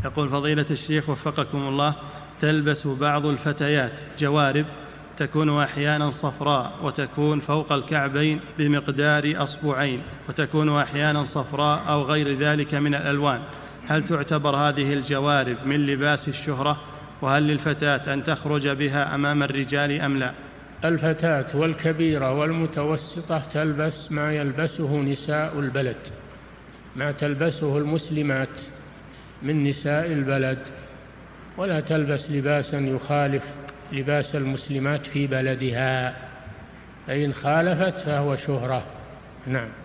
يقول فضيلة الشيخ وفقكم الله، تلبس بعض الفتيات جوارب تكون أحيانا صفراء وتكون فوق الكعبين بمقدار أصبعين، وتكون أحيانا صفراء أو غير ذلك من الألوان، هل تعتبر هذه الجوارب من لباس الشهرة؟ وهل للفتاة أن تخرج بها أمام الرجال أم لا؟ الفتاة والكبيرة والمتوسطة تلبس ما يلبسه نساء البلد، ما تلبسه المسلمات من نساء البلد، ولا تلبس لباسا يخالف لباس المسلمات في بلدها، فإن خالفت فهو شهرة. نعم.